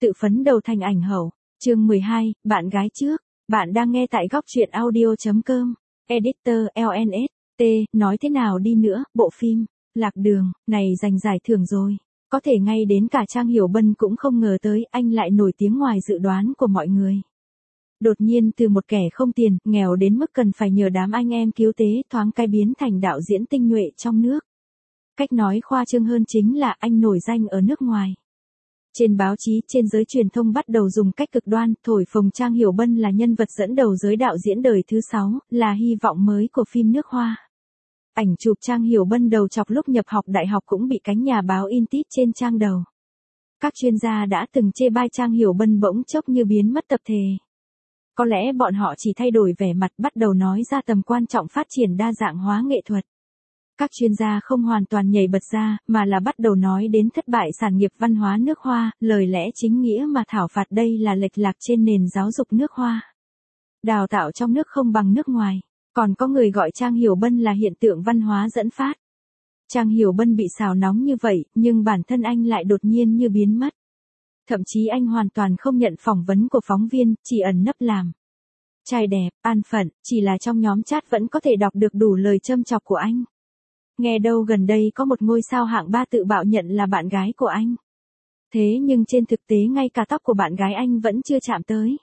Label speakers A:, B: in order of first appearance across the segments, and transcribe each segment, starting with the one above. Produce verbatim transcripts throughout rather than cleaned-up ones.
A: Tự phấn đầu thành ảnh hậu. Chương mười hai, bạn gái trước. Bạn đang nghe tại góc truyện audio chấm com. Editor lờ en ét. T, nói thế nào đi nữa, bộ phim Lạc Đường này giành giải thưởng rồi. Có thể ngay đến cả Trang Hiểu Bân cũng không ngờ tới anh lại nổi tiếng ngoài dự đoán của mọi người. Đột nhiên từ một kẻ không tiền, nghèo đến mức cần phải nhờ đám anh em cứu tế thoáng cái biến thành đạo diễn tinh nhuệ trong nước. Cách nói khoa trương hơn chính là anh nổi danh ở nước ngoài. Trên báo chí, trên giới truyền thông bắt đầu dùng cách cực đoan, thổi phồng Trang Hiểu Bân là nhân vật dẫn đầu giới đạo diễn đời thứ sáu, là hy vọng mới của phim nước Hoa. Ảnh chụp Trang Hiểu Bân đầu chọc lúc nhập học đại học cũng bị cánh nhà báo in tít trên trang đầu. Các chuyên gia đã từng chê bai Trang Hiểu Bân bỗng chốc như biến mất tập thể. Có lẽ bọn họ chỉ thay đổi vẻ mặt bắt đầu nói ra tầm quan trọng phát triển đa dạng hóa nghệ thuật. Các chuyên gia không hoàn toàn nhảy bật ra, mà là bắt đầu nói đến thất bại sản nghiệp văn hóa nước Hoa, lời lẽ chính nghĩa mà thảo phạt đây là lệch lạc trên nền giáo dục nước Hoa. Đào tạo trong nước không bằng nước ngoài, còn có người gọi Trang Hiểu Bân là hiện tượng văn hóa dẫn phát. Trang Hiểu Bân bị xào nóng như vậy, nhưng bản thân anh lại đột nhiên như biến mất. Thậm chí anh hoàn toàn không nhận phỏng vấn của phóng viên, chỉ ẩn nấp làm trai đẹp, an phận, chỉ là trong nhóm chat vẫn có thể đọc được đủ lời châm chọc của anh. Nghe đâu gần đây có một ngôi sao hạng ba tự bạo nhận là bạn gái của anh. Thế nhưng trên thực tế ngay cả tóc của bạn gái anh vẫn chưa chạm tới.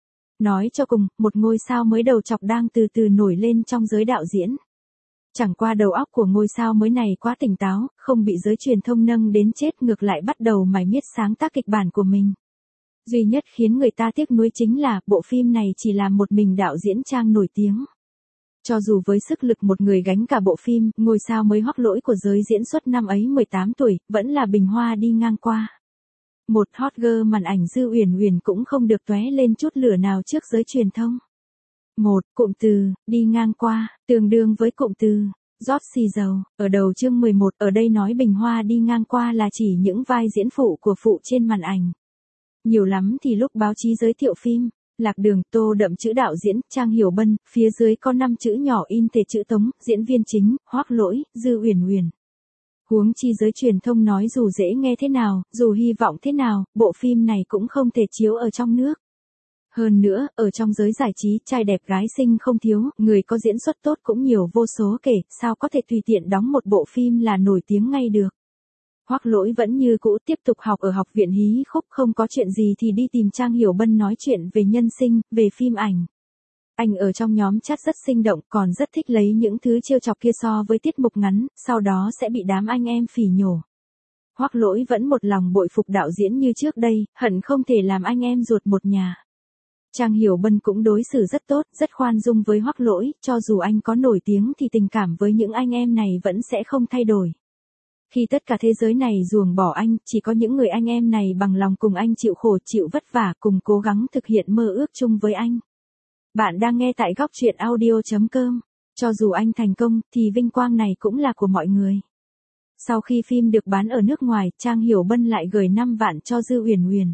A: Nói cho cùng, một ngôi sao mới đầu chọc đang từ từ nổi lên trong giới đạo diễn. Chẳng qua đầu óc của ngôi sao mới này quá tỉnh táo, không bị giới truyền thông nâng đến chết, ngược lại bắt đầu mải miết sáng tác kịch bản của mình. Duy nhất khiến người ta tiếc nuối chính là, bộ phim này chỉ làm một mình đạo diễn Trang nổi tiếng. Cho dù với sức lực một người gánh cả bộ phim, ngôi sao mới Hoắc Lỗi của giới diễn xuất năm ấy mười tám tuổi, vẫn là bình hoa đi ngang qua. Một hot girl màn ảnh Dư Uyển Uyển cũng không được tóe lên chút lửa nào trước giới truyền thông. Một, cụm từ, đi ngang qua, tương đương với cụm từ, rót xì dầu, ở đầu chương mười một, ở đây nói bình hoa đi ngang qua là chỉ những vai diễn phụ của phụ trên màn ảnh. Nhiều lắm thì lúc báo chí giới thiệu phim Lạc Đường, tô đậm chữ đạo diễn, Trang Hiểu Bân, phía dưới có năm chữ nhỏ in thể chữ Tống, diễn viên chính, Hoắc Lỗi, Dư Uyển Uyển. Huống chi giới truyền thông nói dù dễ nghe thế nào, dù hy vọng thế nào, bộ phim này cũng không thể chiếu ở trong nước. Hơn nữa, ở trong giới giải trí, trai đẹp gái xinh không thiếu, người có diễn xuất tốt cũng nhiều vô số kể, sao có thể tùy tiện đóng một bộ phim là nổi tiếng ngay được. Hoắc Lỗi vẫn như cũ tiếp tục học ở học viện hí khúc, không có chuyện gì thì đi tìm Trang Hiểu Bân nói chuyện về nhân sinh, về phim ảnh. Anh ở trong nhóm chat rất sinh động, còn rất thích lấy những thứ trêu chọc kia so với tiết mục ngắn, sau đó sẽ bị đám anh em phỉ nhổ. Hoắc Lỗi vẫn một lòng bội phục đạo diễn như trước đây, hận không thể làm anh em ruột một nhà. Trang Hiểu Bân cũng đối xử rất tốt, rất khoan dung với Hoắc Lỗi, cho dù anh có nổi tiếng thì tình cảm với những anh em này vẫn sẽ không thay đổi. Khi tất cả thế giới này ruồng bỏ anh, chỉ có những người anh em này bằng lòng cùng anh chịu khổ chịu vất vả, cùng cố gắng thực hiện mơ ước chung với anh. Bạn đang nghe tại góc truyện audio chấm com. Cho dù anh thành công, thì vinh quang này cũng là của mọi người. Sau khi phim được bán ở nước ngoài, Trang Hiểu Bân lại gửi năm vạn cho Dư Uyển Uyển.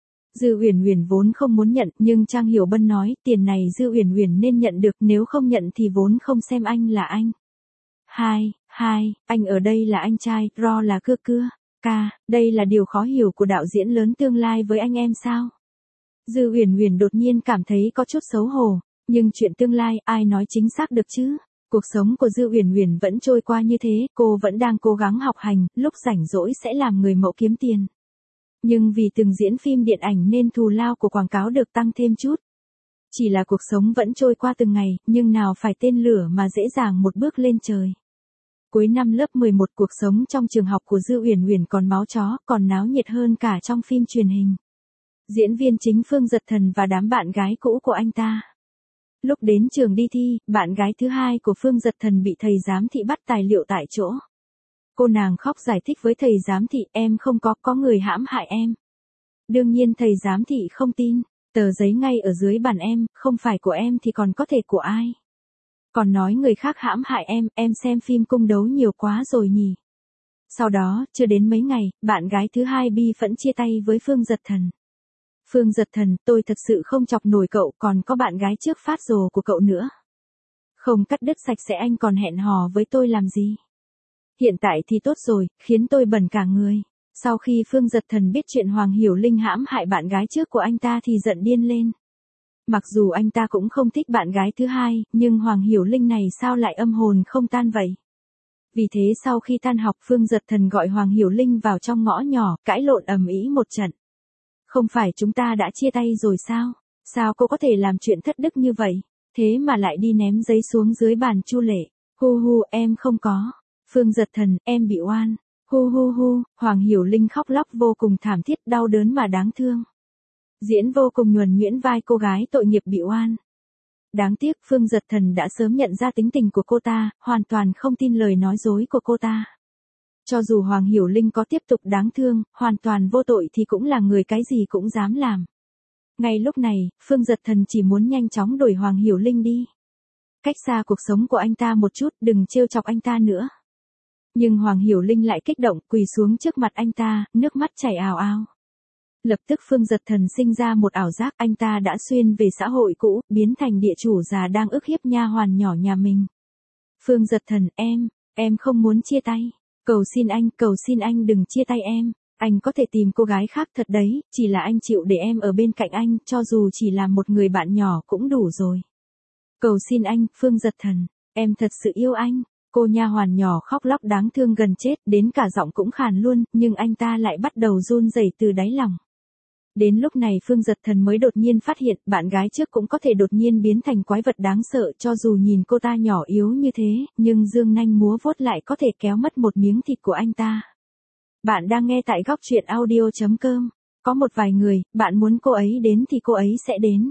A: Dư Uyển Uyển vốn không muốn nhận, nhưng Trang Hiểu Bân nói, tiền này Dư Uyển Uyển nên nhận được, nếu không nhận thì vốn không xem anh là anh. Hai, hai, anh ở đây là anh trai, ro là cưa cưa, ca, đây là điều khó hiểu của đạo diễn lớn tương lai với anh em sao? Dư Uyển Uyển đột nhiên cảm thấy có chút xấu hổ, nhưng chuyện tương lai ai nói chính xác được chứ? Cuộc sống của Dư Uyển Uyển vẫn trôi qua như thế, cô vẫn đang cố gắng học hành, lúc rảnh rỗi sẽ làm người mẫu kiếm tiền. Nhưng vì từng diễn phim điện ảnh nên thù lao của quảng cáo được tăng thêm chút. Chỉ là cuộc sống vẫn trôi qua từng ngày, nhưng nào phải tên lửa mà dễ dàng một bước lên trời. Cuối năm lớp mười một, cuộc sống trong trường học của Dư Uyển Uyển còn máu chó, còn náo nhiệt hơn cả trong phim truyền hình. Diễn viên chính Phương Dật Thần và đám bạn gái cũ của anh ta. Lúc đến trường đi thi, bạn gái thứ hai của Phương Dật Thần bị thầy giám thị bắt tài liệu tại chỗ. Cô nàng khóc giải thích với thầy giám thị, em không có, có người hãm hại em. Đương nhiên thầy giám thị không tin, tờ giấy ngay ở dưới bàn em, không phải của em thì còn có thể của ai. Còn nói người khác hãm hại em, em xem phim cung đấu nhiều quá rồi nhỉ. Sau đó, chưa đến mấy ngày, bạn gái thứ hai bi phẫn chia tay với Phương Dật Thần. Phương Dật Thần, tôi thật sự không chọc nổi cậu, còn có bạn gái trước phát rồ của cậu nữa. Không cắt đứt sạch sẽ anh còn hẹn hò với tôi làm gì? Hiện tại thì tốt rồi, khiến tôi bẩn cả người. Sau khi Phương Dật Thần biết chuyện Hoàng Hiểu Linh hãm hại bạn gái trước của anh ta thì giận điên lên. Mặc dù anh ta cũng không thích bạn gái thứ hai, nhưng Hoàng Hiểu Linh này sao lại âm hồn không tan vậy? Vì thế sau khi tan học Phương Dật Thần gọi Hoàng Hiểu Linh vào trong ngõ nhỏ, cãi lộn ầm ĩ một trận. Không phải chúng ta đã chia tay rồi sao? Sao cô có thể làm chuyện thất đức như vậy? Thế mà lại đi ném giấy xuống dưới bàn Chu Lệ. Hu hu, em không có. Phương Dật Thần, em bị oan. Hu hu hu, Hoàng Hiểu Linh khóc lóc vô cùng thảm thiết, đau đớn mà đáng thương. Diễn vô cùng nhuần nhuyễn vai cô gái tội nghiệp bị oan. Đáng tiếc Phương Dật Thần đã sớm nhận ra tính tình của cô ta, hoàn toàn không tin lời nói dối của cô ta. Cho dù Hoàng Hiểu Linh có tiếp tục đáng thương, hoàn toàn vô tội thì cũng là người cái gì cũng dám làm. Ngay lúc này, Phương Dật Thần chỉ muốn nhanh chóng đuổi Hoàng Hiểu Linh đi. Cách xa cuộc sống của anh ta một chút, đừng trêu chọc anh ta nữa. Nhưng Hoàng Hiểu Linh lại kích động, quỳ xuống trước mặt anh ta, nước mắt chảy ào ào. Lập tức Phương Dật Thần sinh ra một ảo giác anh ta đã xuyên về xã hội cũ, biến thành địa chủ già đang ức hiếp nha hoàn nhỏ nhà mình. Phương Dật Thần, em, em không muốn chia tay. Cầu xin anh, cầu xin anh đừng chia tay em. Anh có thể tìm cô gái khác thật đấy, chỉ là anh chịu để em ở bên cạnh anh, cho dù chỉ là một người bạn nhỏ cũng đủ rồi. Cầu xin anh, Phương Dật Thần, em thật sự yêu anh. Cô nha hoàn nhỏ khóc lóc đáng thương gần chết, đến cả giọng cũng khàn luôn, nhưng anh ta lại bắt đầu run rẩy từ đáy lòng. Đến lúc này Phương Dật Thần mới đột nhiên phát hiện bạn gái trước cũng có thể đột nhiên biến thành quái vật đáng sợ, cho dù nhìn cô ta nhỏ yếu như thế, nhưng dương nanh múa vuốt lại có thể kéo mất một miếng thịt của anh ta. Bạn đang nghe tại góc truyện audio chấm com. Có một vài người, bạn muốn cô ấy đến thì cô ấy sẽ đến.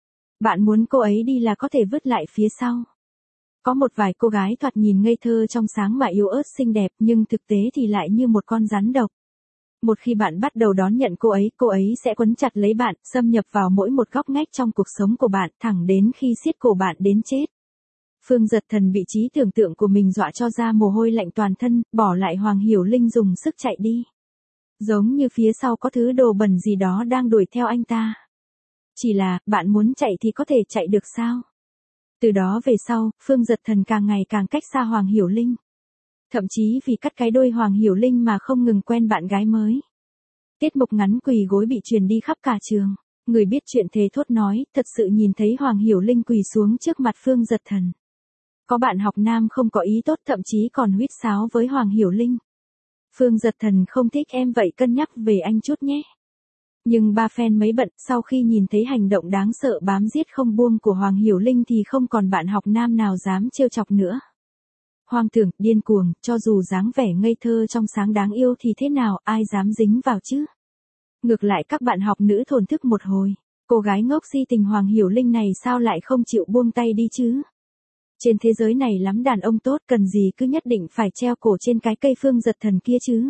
A: Bạn muốn cô ấy đi là có thể vứt lại phía sau. Có một vài cô gái thoạt nhìn ngây thơ trong sáng mà yếu ớt xinh đẹp, nhưng thực tế thì lại như một con rắn độc. Một khi bạn bắt đầu đón nhận cô ấy, cô ấy sẽ quấn chặt lấy bạn, xâm nhập vào mỗi một góc ngách trong cuộc sống của bạn, thẳng đến khi siết cổ bạn đến chết. Phương Dật Thần bị trí tưởng tượng của mình dọa cho ra mồ hôi lạnh toàn thân, bỏ lại Hoàng Hiểu Linh dùng sức chạy đi. Giống như phía sau có thứ đồ bẩn gì đó đang đuổi theo anh ta. Chỉ là, bạn muốn chạy thì có thể chạy được sao? Từ đó về sau, Phương Dật Thần càng ngày càng cách xa Hoàng Hiểu Linh. Thậm chí vì cắt cái đôi Hoàng Hiểu Linh mà không ngừng quen bạn gái mới. Tiết mục ngắn quỳ gối bị truyền đi khắp cả trường. Người biết chuyện thế thốt nói, thật sự nhìn thấy Hoàng Hiểu Linh quỳ xuống trước mặt Phương Dật Thần. Có bạn học nam không có ý tốt, thậm chí còn huýt sáo với Hoàng Hiểu Linh. Phương Dật Thần không thích em vậy, cân nhắc về anh chút nhé. Nhưng ba fan mấy bận, sau khi nhìn thấy hành động đáng sợ bám giết không buông của Hoàng Hiểu Linh thì không còn bạn học nam nào dám trêu chọc nữa. Hoang tưởng, điên cuồng, cho dù dáng vẻ ngây thơ trong sáng đáng yêu thì thế nào, ai dám dính vào chứ? Ngược lại các bạn học nữ thổn thức một hồi. Cô gái ngốc si tình Hoàng Hiểu Linh này sao lại không chịu buông tay đi chứ? Trên thế giới này lắm đàn ông tốt, cần gì cứ nhất định phải treo cổ trên cái cây Phương Dật Thần kia chứ?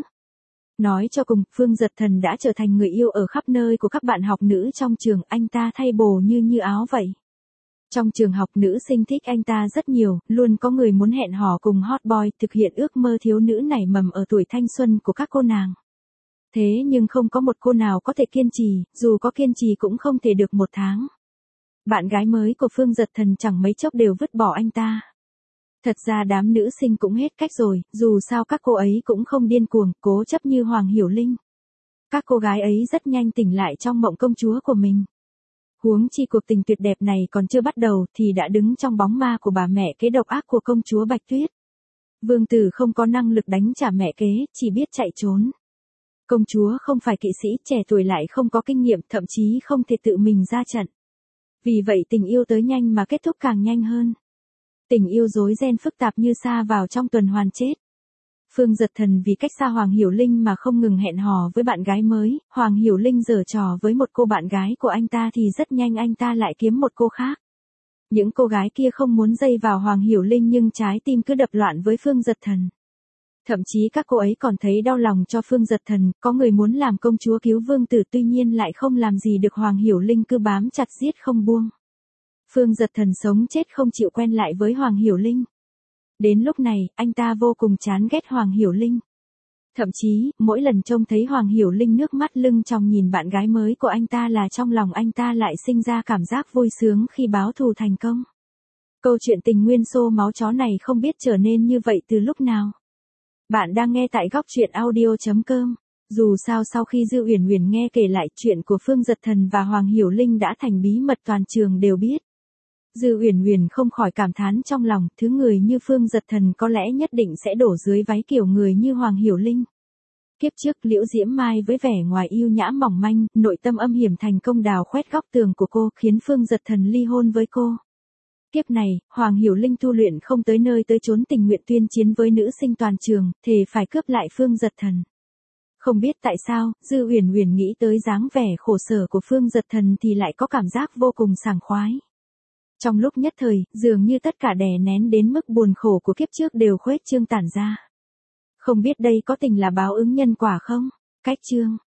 A: Nói cho cùng, Phương Dật Thần đã trở thành người yêu ở khắp nơi của các bạn học nữ trong trường, anh ta thay bồ như như áo vậy. Trong trường học nữ sinh thích anh ta rất nhiều, luôn có người muốn hẹn hò cùng hot boy, thực hiện ước mơ thiếu nữ nảy mầm ở tuổi thanh xuân của các cô nàng. Thế nhưng không có một cô nào có thể kiên trì, dù có kiên trì cũng không thể được một tháng. Bạn gái mới của Phương Dật Thần chẳng mấy chốc đều vứt bỏ anh ta. Thật ra đám nữ sinh cũng hết cách rồi, dù sao các cô ấy cũng không điên cuồng, cố chấp như Hoàng Hiểu Linh. Các cô gái ấy rất nhanh tỉnh lại trong mộng công chúa của mình. Huống chi cuộc tình tuyệt đẹp này còn chưa bắt đầu thì đã đứng trong bóng ma của bà mẹ kế độc ác của công chúa Bạch Tuyết. Vương tử không có năng lực đánh trả mẹ kế, chỉ biết chạy trốn. Công chúa không phải kỵ sĩ, trẻ tuổi lại không có kinh nghiệm, thậm chí không thể tự mình ra trận. Vì vậy tình yêu tới nhanh mà kết thúc càng nhanh hơn. Tình yêu rối ren phức tạp như sa vào trong tuần hoàn chết. Phương Dật Thần vì cách xa Hoàng Hiểu Linh mà không ngừng hẹn hò với bạn gái mới, Hoàng Hiểu Linh giở trò với một cô bạn gái của anh ta thì rất nhanh anh ta lại kiếm một cô khác. Những cô gái kia không muốn dây vào Hoàng Hiểu Linh nhưng trái tim cứ đập loạn với Phương Dật Thần. Thậm chí các cô ấy còn thấy đau lòng cho Phương Dật Thần, có người muốn làm công chúa cứu vương tử tuy nhiên lại không làm gì được Hoàng Hiểu Linh cứ bám chặt giết không buông. Phương Dật Thần sống chết không chịu quen lại với Hoàng Hiểu Linh. Đến lúc này, anh ta vô cùng chán ghét Hoàng Hiểu Linh. Thậm chí, mỗi lần trông thấy Hoàng Hiểu Linh nước mắt lưng tròng nhìn bạn gái mới của anh ta là trong lòng anh ta lại sinh ra cảm giác vui sướng khi báo thù thành công. Câu chuyện tình nguyên xô máu chó này không biết trở nên như vậy từ lúc nào. Bạn đang nghe tại góc truyện audio chấm com. Dù sao sau khi Dư Uyển Uyển nghe kể lại chuyện của Phương Dật Thần và Hoàng Hiểu Linh đã thành bí mật toàn trường đều biết. Dư Uyển Uyển không khỏi cảm thán trong lòng, thứ người như Phương Dật Thần có lẽ nhất định sẽ đổ dưới váy kiểu người như Hoàng Hiểu Linh. Kiếp trước Liễu Diễm Mai với vẻ ngoài yêu nhã mỏng manh, nội tâm âm hiểm thành công đào khoét góc tường của cô, khiến Phương Dật Thần ly hôn với cô. Kiếp này, Hoàng Hiểu Linh tu luyện không tới nơi tới chốn, tình nguyện tuyên chiến với nữ sinh toàn trường, thề phải cướp lại Phương Dật Thần. Không biết tại sao, Dư Uyển Uyển nghĩ tới dáng vẻ khổ sở của Phương Dật Thần thì lại có cảm giác vô cùng sảng khoái. Trong lúc nhất thời, dường như tất cả đè nén đến mức buồn khổ của kiếp trước đều khuếch trương tản ra. Không biết đây có tình là báo ứng nhân quả không? Cách chương